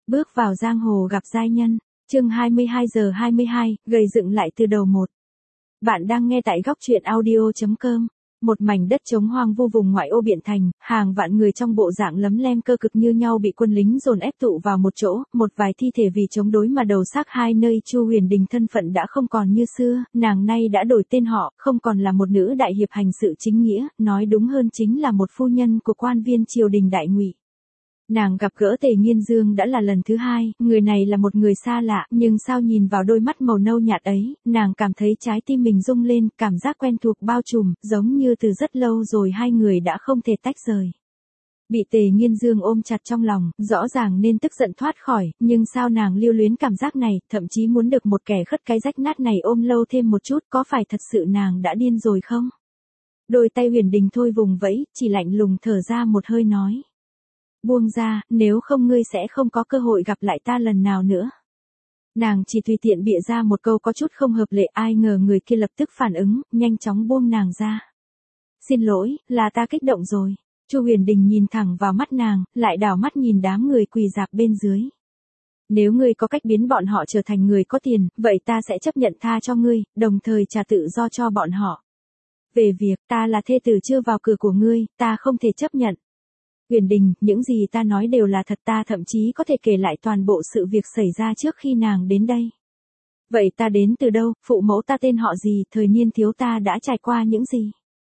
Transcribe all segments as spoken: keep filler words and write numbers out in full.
Bước vào giang hồ gặp giai nhân, chương hai mươi hai giờ hai mươi hai, gầy dựng lại từ đầu một. Bạn đang nghe tại góc truyện audio chấm com. Một mảnh đất trống hoang vu vùng ngoại ô Biện Thành, hàng vạn người trong bộ dạng lấm lem cơ cực như nhau bị quân lính dồn ép tụ vào một chỗ, một vài thi thể vì chống đối mà đầu xác hai nơi. Chu Huyền Đình thân phận đã không còn như xưa, nàng nay đã đổi tên họ, không còn là một nữ đại hiệp hành sự chính nghĩa, nói đúng hơn chính là một phu nhân của quan viên triều đình đại ngụy. Nàng gặp gỡ Tề Nghiên Dương đã là lần thứ hai, người này là một người xa lạ, nhưng sao nhìn vào đôi mắt màu nâu nhạt ấy, nàng cảm thấy trái tim mình rung lên, cảm giác quen thuộc bao trùm, giống như từ rất lâu rồi hai người đã không thể tách rời. Bị Tề Nghiên Dương ôm chặt trong lòng, rõ ràng nên tức giận thoát khỏi, nhưng sao nàng lưu luyến cảm giác này, thậm chí muốn được một kẻ khất cái rách nát này ôm lâu thêm một chút, có phải thật sự nàng đã điên rồi không? Đôi tay Huyền Đình thôi vùng vẫy, chỉ lạnh lùng thở ra một hơi nói. Buông ra, nếu không ngươi sẽ không có cơ hội gặp lại ta lần nào nữa. Nàng chỉ tùy tiện bịa ra một câu có chút không hợp lệ, ai ngờ người kia lập tức phản ứng, nhanh chóng buông nàng ra. Xin lỗi, là ta kích động rồi. Chu Huyền Đình nhìn thẳng vào mắt nàng, lại đảo mắt nhìn đám người quỳ rạp bên dưới. Nếu ngươi có cách biến bọn họ trở thành người có tiền, vậy ta sẽ chấp nhận tha cho ngươi, đồng thời trả tự do cho bọn họ. Về việc ta là thê tử chưa vào cửa của ngươi, ta không thể chấp nhận. Huyền Đình, những gì ta nói đều là thật, ta thậm chí có thể kể lại toàn bộ sự việc xảy ra trước khi nàng đến đây. Vậy ta đến từ đâu, phụ mẫu ta tên họ gì, thời niên thiếu ta đã trải qua những gì?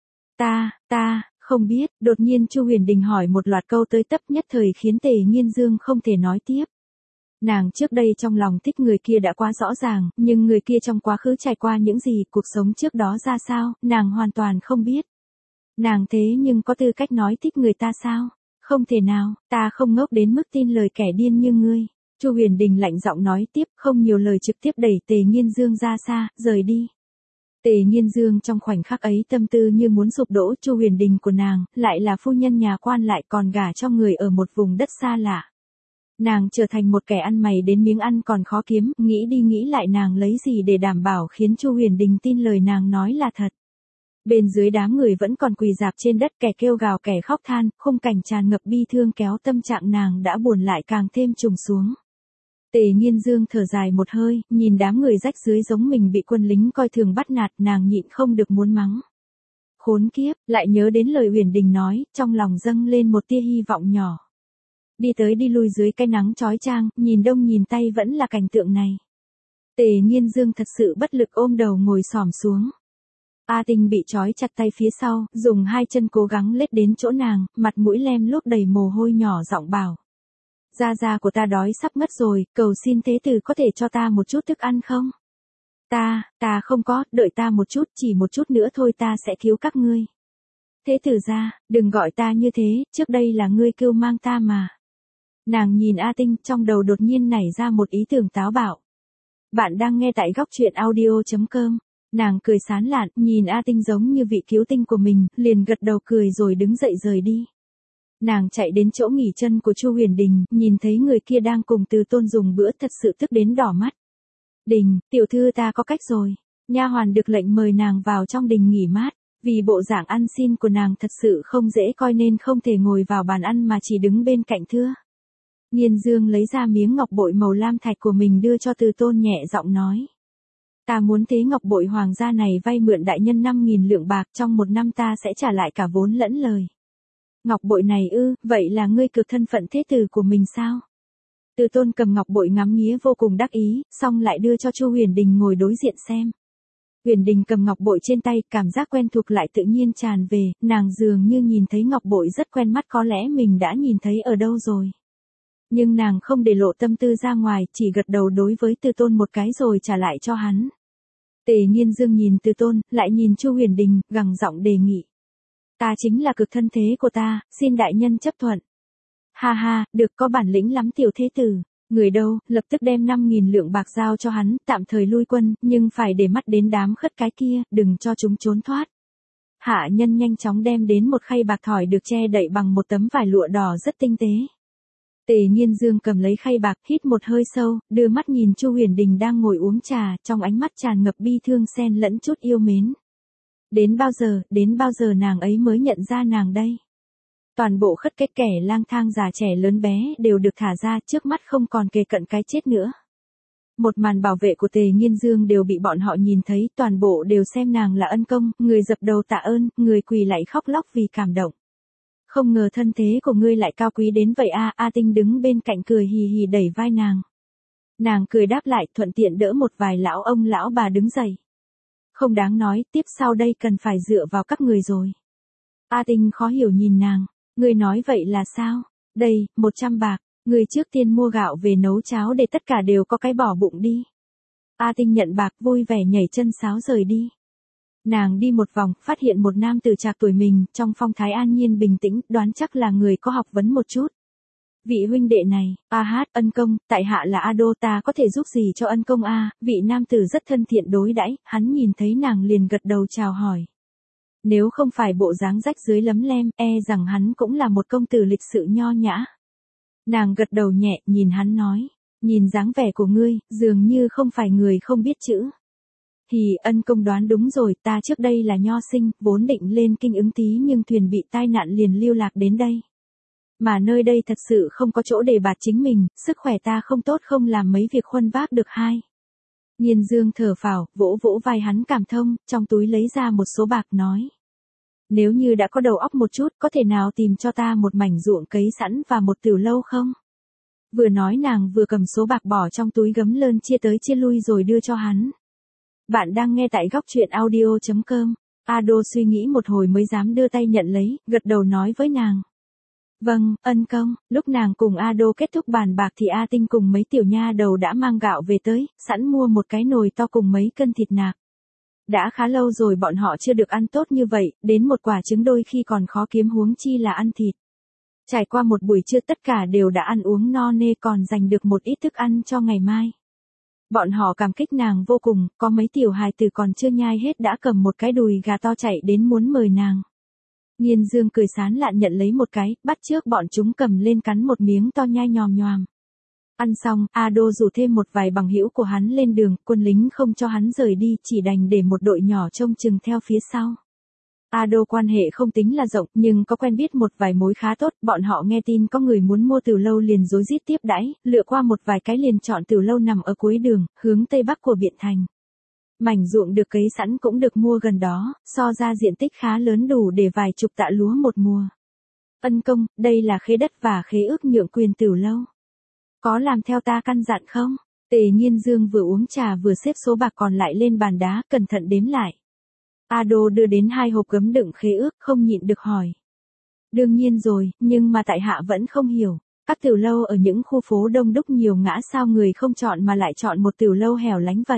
Ta, ta, không biết, đột nhiên Chu Huyền Đình hỏi một loạt câu tới tấp nhất thời khiến Tề Nghiên Dương không thể nói tiếp. Nàng trước đây trong lòng thích người kia đã quá rõ ràng, nhưng người kia trong quá khứ trải qua những gì, cuộc sống trước đó ra sao, nàng hoàn toàn không biết. Nàng thế nhưng có tư cách nói thích người ta sao? Không thể nào, ta không ngốc đến mức tin lời kẻ điên như ngươi. Chu Huyền Đình lạnh giọng nói tiếp, không nhiều lời trực tiếp đẩy Tề Nghiên Dương ra xa, rời đi. Tề Nghiên Dương trong khoảnh khắc ấy tâm tư như muốn sụp đổ, Chu Huyền Đình của nàng, lại là phu nhân nhà quan lại còn gả cho người ở một vùng đất xa lạ. Nàng trở thành một kẻ ăn mày đến miếng ăn còn khó kiếm, nghĩ đi nghĩ lại nàng lấy gì để đảm bảo khiến Chu Huyền Đình tin lời nàng nói là thật. Bên dưới đám người vẫn còn quỳ rạp trên đất, kẻ kêu gào kẻ khóc than, khung cảnh tràn ngập bi thương kéo tâm trạng nàng đã buồn lại càng thêm trùng xuống. Tề Nghiên Dương thở dài một hơi, nhìn đám người rách dưới giống mình bị quân lính coi thường bắt nạt, nàng nhịn không được muốn mắng. Khốn kiếp, lại nhớ đến lời Huyền Đình nói, trong lòng dâng lên một tia hy vọng nhỏ. Đi tới đi lui dưới cái nắng chói chang, nhìn đông nhìn tây vẫn là cảnh tượng này. Tề Nghiên Dương thật sự bất lực ôm đầu ngồi xổm xuống. A Tinh bị trói chặt tay phía sau, dùng hai chân cố gắng lết đến chỗ nàng, mặt mũi lem lốp đầy mồ hôi nhỏ giọng bảo. Gia gia của ta đói sắp ngất rồi, cầu xin thế tử có thể cho ta một chút thức ăn không? Ta, ta không có, đợi ta một chút, chỉ một chút nữa thôi ta sẽ cứu các ngươi. Thế tử gia, đừng gọi ta như thế, trước đây là ngươi kêu mang ta mà. Nàng nhìn A Tinh, trong đầu đột nhiên nảy ra một ý tưởng táo bạo. Bạn đang nghe tại góc truyện audio chấm com. Nàng cười sán lạn, nhìn A Tinh giống như vị cứu tinh của mình, liền gật đầu cười rồi đứng dậy rời đi. Nàng chạy đến chỗ nghỉ chân của Chu Huyền Đình, nhìn thấy người kia đang cùng Từ Tôn dùng bữa thật sự tức đến đỏ mắt. Đình, tiểu thư ta có cách rồi. Nha hoàn được lệnh mời nàng vào trong đình nghỉ mát, vì bộ dạng ăn xin của nàng thật sự không dễ coi nên không thể ngồi vào bàn ăn mà chỉ đứng bên cạnh thưa. Nghiên Dương lấy ra miếng ngọc bội màu lam thạch của mình đưa cho Từ Tôn nhẹ giọng nói. Ta muốn thế ngọc bội hoàng gia này vay mượn đại nhân năm nghìn lượng bạc, trong một năm ta sẽ trả lại cả vốn lẫn lời. Ngọc bội này ư, vậy là ngươi cực thân phận thế tử của mình sao? Từ Tôn cầm ngọc bội ngắm nghía vô cùng đắc ý, xong lại đưa cho Chu Huyền Đình ngồi đối diện xem. Huyền Đình cầm ngọc bội trên tay, cảm giác quen thuộc lại tự nhiên tràn về, nàng dường như nhìn thấy ngọc bội rất quen mắt, có lẽ mình đã nhìn thấy ở đâu rồi. Nhưng nàng không để lộ tâm tư ra ngoài, chỉ gật đầu đối với Từ Tôn một cái rồi trả lại cho hắn. Tề Nghiên Dương nhìn Từ Tôn, lại nhìn Chu Huyền Đình, gằn giọng đề nghị. Ta chính là cực thân thế của ta, xin đại nhân chấp thuận. Ha ha, được, có bản lĩnh lắm tiểu thế tử. Người đâu, lập tức đem năm nghìn lượng bạc giao cho hắn, tạm thời lui quân, nhưng phải để mắt đến đám khất cái kia, đừng cho chúng trốn thoát. Hạ nhân nhanh chóng đem đến một khay bạc thỏi được che đậy bằng một tấm vải lụa đỏ rất tinh tế. Tề Nghiên Dương cầm lấy khay bạc, hít một hơi sâu, đưa mắt nhìn Chu Huyền Đình đang ngồi uống trà, trong ánh mắt tràn ngập bi thương xen lẫn chút yêu mến. Đến bao giờ, đến bao giờ nàng ấy mới nhận ra nàng đây? Toàn bộ khất cái kẻ lang thang già trẻ lớn bé đều được thả ra, trước mắt không còn kề cận cái chết nữa. Một màn bảo vệ của Tề Nghiên Dương đều bị bọn họ nhìn thấy, toàn bộ đều xem nàng là ân công, người dập đầu tạ ơn, người quỳ lạy khóc lóc vì cảm động. Không ngờ thân thế của ngươi lại cao quý đến vậy a. A Tinh đứng bên cạnh cười hì hì đẩy vai nàng. Nàng cười đáp lại, thuận tiện đỡ một vài lão ông lão bà đứng dậy. Không đáng nói, tiếp sau đây cần phải dựa vào các người rồi. A Tinh khó hiểu nhìn nàng, ngươi nói vậy là sao? Đây, một trăm bạc, người trước tiên mua gạo về nấu cháo để tất cả đều có cái bỏ bụng đi. A Tinh nhận bạc vui vẻ nhảy chân sáo rời đi. Nàng đi một vòng, phát hiện một nam tử trạc tuổi mình, trong phong thái an nhiên bình tĩnh, đoán chắc là người có học vấn một chút. Vị huynh đệ này, a hát, ân công, tại hạ là A Đô, ta có thể giúp gì cho ân công a? Vị nam tử rất thân thiện đối đãi, hắn nhìn thấy nàng liền gật đầu chào hỏi. Nếu không phải bộ dáng rách dưới lấm lem, e rằng hắn cũng là một công tử lịch sự nho nhã. Nàng gật đầu nhẹ, nhìn hắn nói, nhìn dáng vẻ của ngươi, dường như không phải người không biết chữ. Thì ân công đoán đúng rồi, ta trước đây là nho sinh, vốn định lên kinh ứng tí nhưng thuyền bị tai nạn liền lưu lạc đến đây. Mà nơi đây thật sự không có chỗ để bạt chính mình, sức khỏe ta không tốt không làm mấy việc khuân vác được hai. Nghiên Dương thở phào, vỗ vỗ vai hắn cảm thông, trong túi lấy ra một số bạc nói. Nếu như đã có đầu óc một chút, có thể nào tìm cho ta một mảnh ruộng cấy sẵn và một tiểu lâu không? Vừa nói nàng vừa cầm số bạc bỏ trong túi gấm lơn chia tới chia lui rồi đưa cho hắn. Bạn đang nghe tại góc truyện audio chấm com. A Đô suy nghĩ một hồi mới dám đưa tay nhận lấy, gật đầu nói với nàng. Vâng, ân công. Lúc nàng cùng A Đô kết thúc bàn bạc thì A Tinh cùng mấy tiểu nha đầu đã mang gạo về tới, sẵn mua một cái nồi to cùng mấy cân thịt nạc. Đã khá lâu rồi bọn họ chưa được ăn tốt như vậy, đến một quả trứng đôi khi còn khó kiếm huống chi là ăn thịt. Trải qua một buổi trưa tất cả đều đã ăn uống no nê còn dành được một ít thức ăn cho ngày mai. Bọn họ cảm kích nàng vô cùng, có mấy tiểu hài tử còn chưa nhai hết đã cầm một cái đùi gà to chạy đến muốn mời nàng. Nghiên Dương cười sán lạn nhận lấy một cái, bắt trước bọn chúng cầm lên cắn một miếng to nhai nhòm nhòm. Ăn xong, A Đô rủ thêm một vài bằng hữu của hắn lên đường, quân lính không cho hắn rời đi, chỉ đành để một đội nhỏ trông chừng theo phía sau. A Đô quan hệ không tính là rộng, nhưng có quen biết một vài mối khá tốt, bọn họ nghe tin có người muốn mua tiểu lâu liền rối rít tiếp đãi, lựa qua một vài cái liền chọn tiểu lâu nằm ở cuối đường, hướng tây bắc của Biện Thành. Mảnh ruộng được cấy sẵn cũng được mua gần đó, so ra diện tích khá lớn đủ để vài chục tạ lúa một mùa. Ân công, đây là khế đất và khế ước nhượng quyền tiểu lâu. Có làm theo ta căn dặn không? Tề Nghiên Dương vừa uống trà vừa xếp số bạc còn lại lên bàn đá, cẩn thận đếm lại. A Đô đưa đến hai hộp gấm đựng khế ước, không nhịn được hỏi. Đương nhiên rồi, nhưng mà tại hạ vẫn không hiểu. Các tiểu lâu ở những khu phố đông đúc nhiều ngã sao người không chọn mà lại chọn một tiểu lâu hẻo lánh vậy?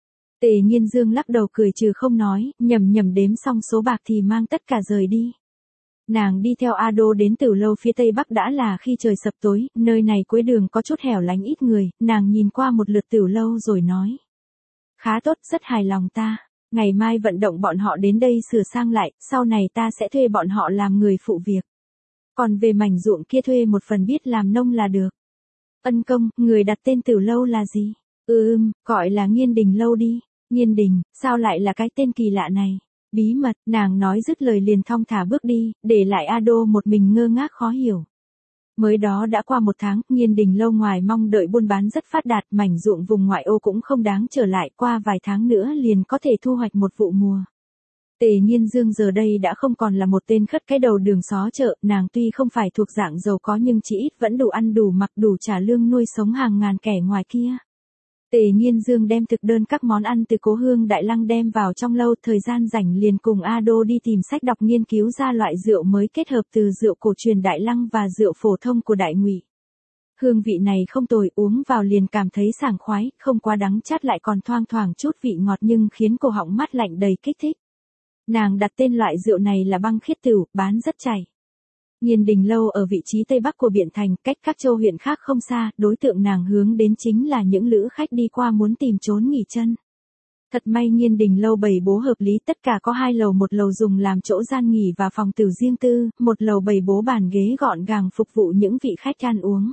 Tề Nghiên Dương lắc đầu cười trừ không nói, nhầm nhầm đếm xong số bạc thì mang tất cả rời đi. Nàng đi theo A Đô đến tiểu lâu phía tây bắc đã là khi trời sập tối, nơi này cuối đường có chút hẻo lánh ít người, nàng nhìn qua một lượt tiểu lâu rồi nói. Khá tốt, rất hài lòng ta. Ngày mai vận động bọn họ đến đây sửa sang lại, sau này ta sẽ thuê bọn họ làm người phụ việc. Còn về mảnh ruộng kia thuê một phần biết làm nông là được. Ân công, người đặt tên tiểu lâu là gì? Ừm, gọi là Nghiên Đình lâu đi. Nghiên Đình, sao lại là cái tên kỳ lạ này? Bí mật, nàng nói dứt lời liền thong thả bước đi, để lại A Đô một mình ngơ ngác khó hiểu. Mới đó đã qua một tháng, Nghiên Đình lâu ngoài mong đợi buôn bán rất phát đạt, mảnh ruộng vùng ngoại ô cũng không đáng trở lại, qua vài tháng nữa liền có thể thu hoạch một vụ mùa. Tề Nghiên Dương giờ đây đã không còn là một tên khất cái đầu đường xó chợ, nàng tuy không phải thuộc dạng giàu có nhưng chỉ ít vẫn đủ ăn đủ mặc đủ trả lương nuôi sống hàng ngàn kẻ ngoài kia. Tề Nghiên Dương đem thực đơn các món ăn từ Cố Hương Đại Lăng đem vào trong lâu, thời gian rảnh liền cùng A Đô đi tìm sách đọc nghiên cứu ra loại rượu mới kết hợp từ rượu cổ truyền Đại Lăng và rượu phổ thông của Đại Ngụy. Hương vị này không tồi, uống vào liền cảm thấy sảng khoái, không quá đắng chát lại còn thoang thoảng chút vị ngọt nhưng khiến cổ họng mát lạnh đầy kích thích. Nàng đặt tên loại rượu này là Băng Khiết Tửu, bán rất chảy. Nghiên Đình lâu ở vị trí tây bắc của Biện Thành, cách các châu huyện khác không xa, đối tượng nàng hướng đến chính là những lữ khách đi qua muốn tìm trốn nghỉ chân. Thật may Nghiên Đình lâu bày bố hợp lý, tất cả có hai lầu, một lầu dùng làm chỗ gian nghỉ và phòng tử riêng tư, một lầu bày bố bàn ghế gọn gàng phục vụ những vị khách ăn uống.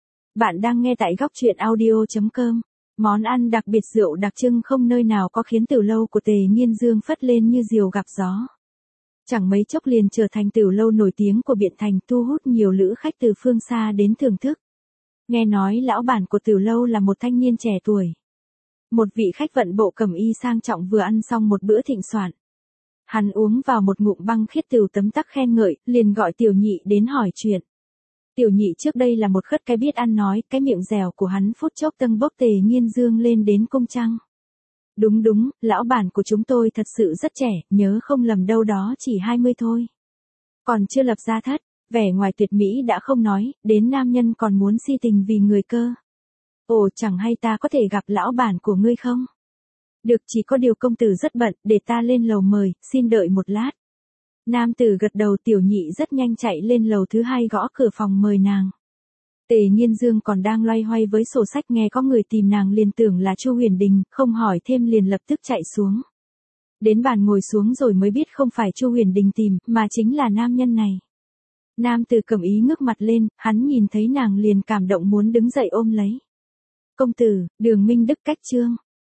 Bạn đang nghe tại góc truyện audio chấm com. Món ăn đặc biệt rượu đặc trưng không nơi nào có khiến tiểu lâu của Tề Nghiên Dương phất lên như diều gặp gió. Chẳng mấy chốc liền trở thành tiểu lâu nổi tiếng của Biện Thành, thu hút nhiều lữ khách từ phương xa đến thưởng thức. Nghe nói lão bản của tiểu lâu là một thanh niên trẻ tuổi. Một vị khách vận bộ cẩm y sang trọng vừa ăn xong một bữa thịnh soạn. Hắn uống vào một ngụm băng khiết tửu tấm tắc khen ngợi, liền gọi tiểu nhị đến hỏi chuyện. Tiểu nhị trước đây là một khất cái biết ăn nói, cái miệng dẻo của hắn phút chốc tâng bốc Tề Nghiên Dương lên đến cung trăng. Đúng đúng, lão bản của chúng tôi thật sự rất trẻ, nhớ không lầm đâu đó chỉ hai mươi thôi. Còn chưa lập gia thất, vẻ ngoài tuyệt mỹ đã không nói, đến nam nhân còn muốn si tình vì người cơ. Ồ, chẳng hay ta có thể gặp lão bản của ngươi không? Được, chỉ có điều công tử rất bận, để ta lên lầu mời, xin đợi một lát. Nam tử gật đầu, tiểu nhị rất nhanh chạy lên lầu thứ hai gõ cửa phòng mời nàng. Tề Nghiên Dương còn đang loay hoay với sổ sách, nghe có người tìm nàng liền tưởng là Chu Huyền Đình, không hỏi thêm liền lập tức chạy xuống. Đến bàn ngồi xuống rồi mới biết không phải Chu Huyền Đình tìm, mà chính là nam nhân này. Nam tử cẩm ý ngước mặt lên, hắn nhìn thấy nàng liền cảm động muốn đứng dậy ôm lấy. Công tử, Đường Minh Đức cách trương.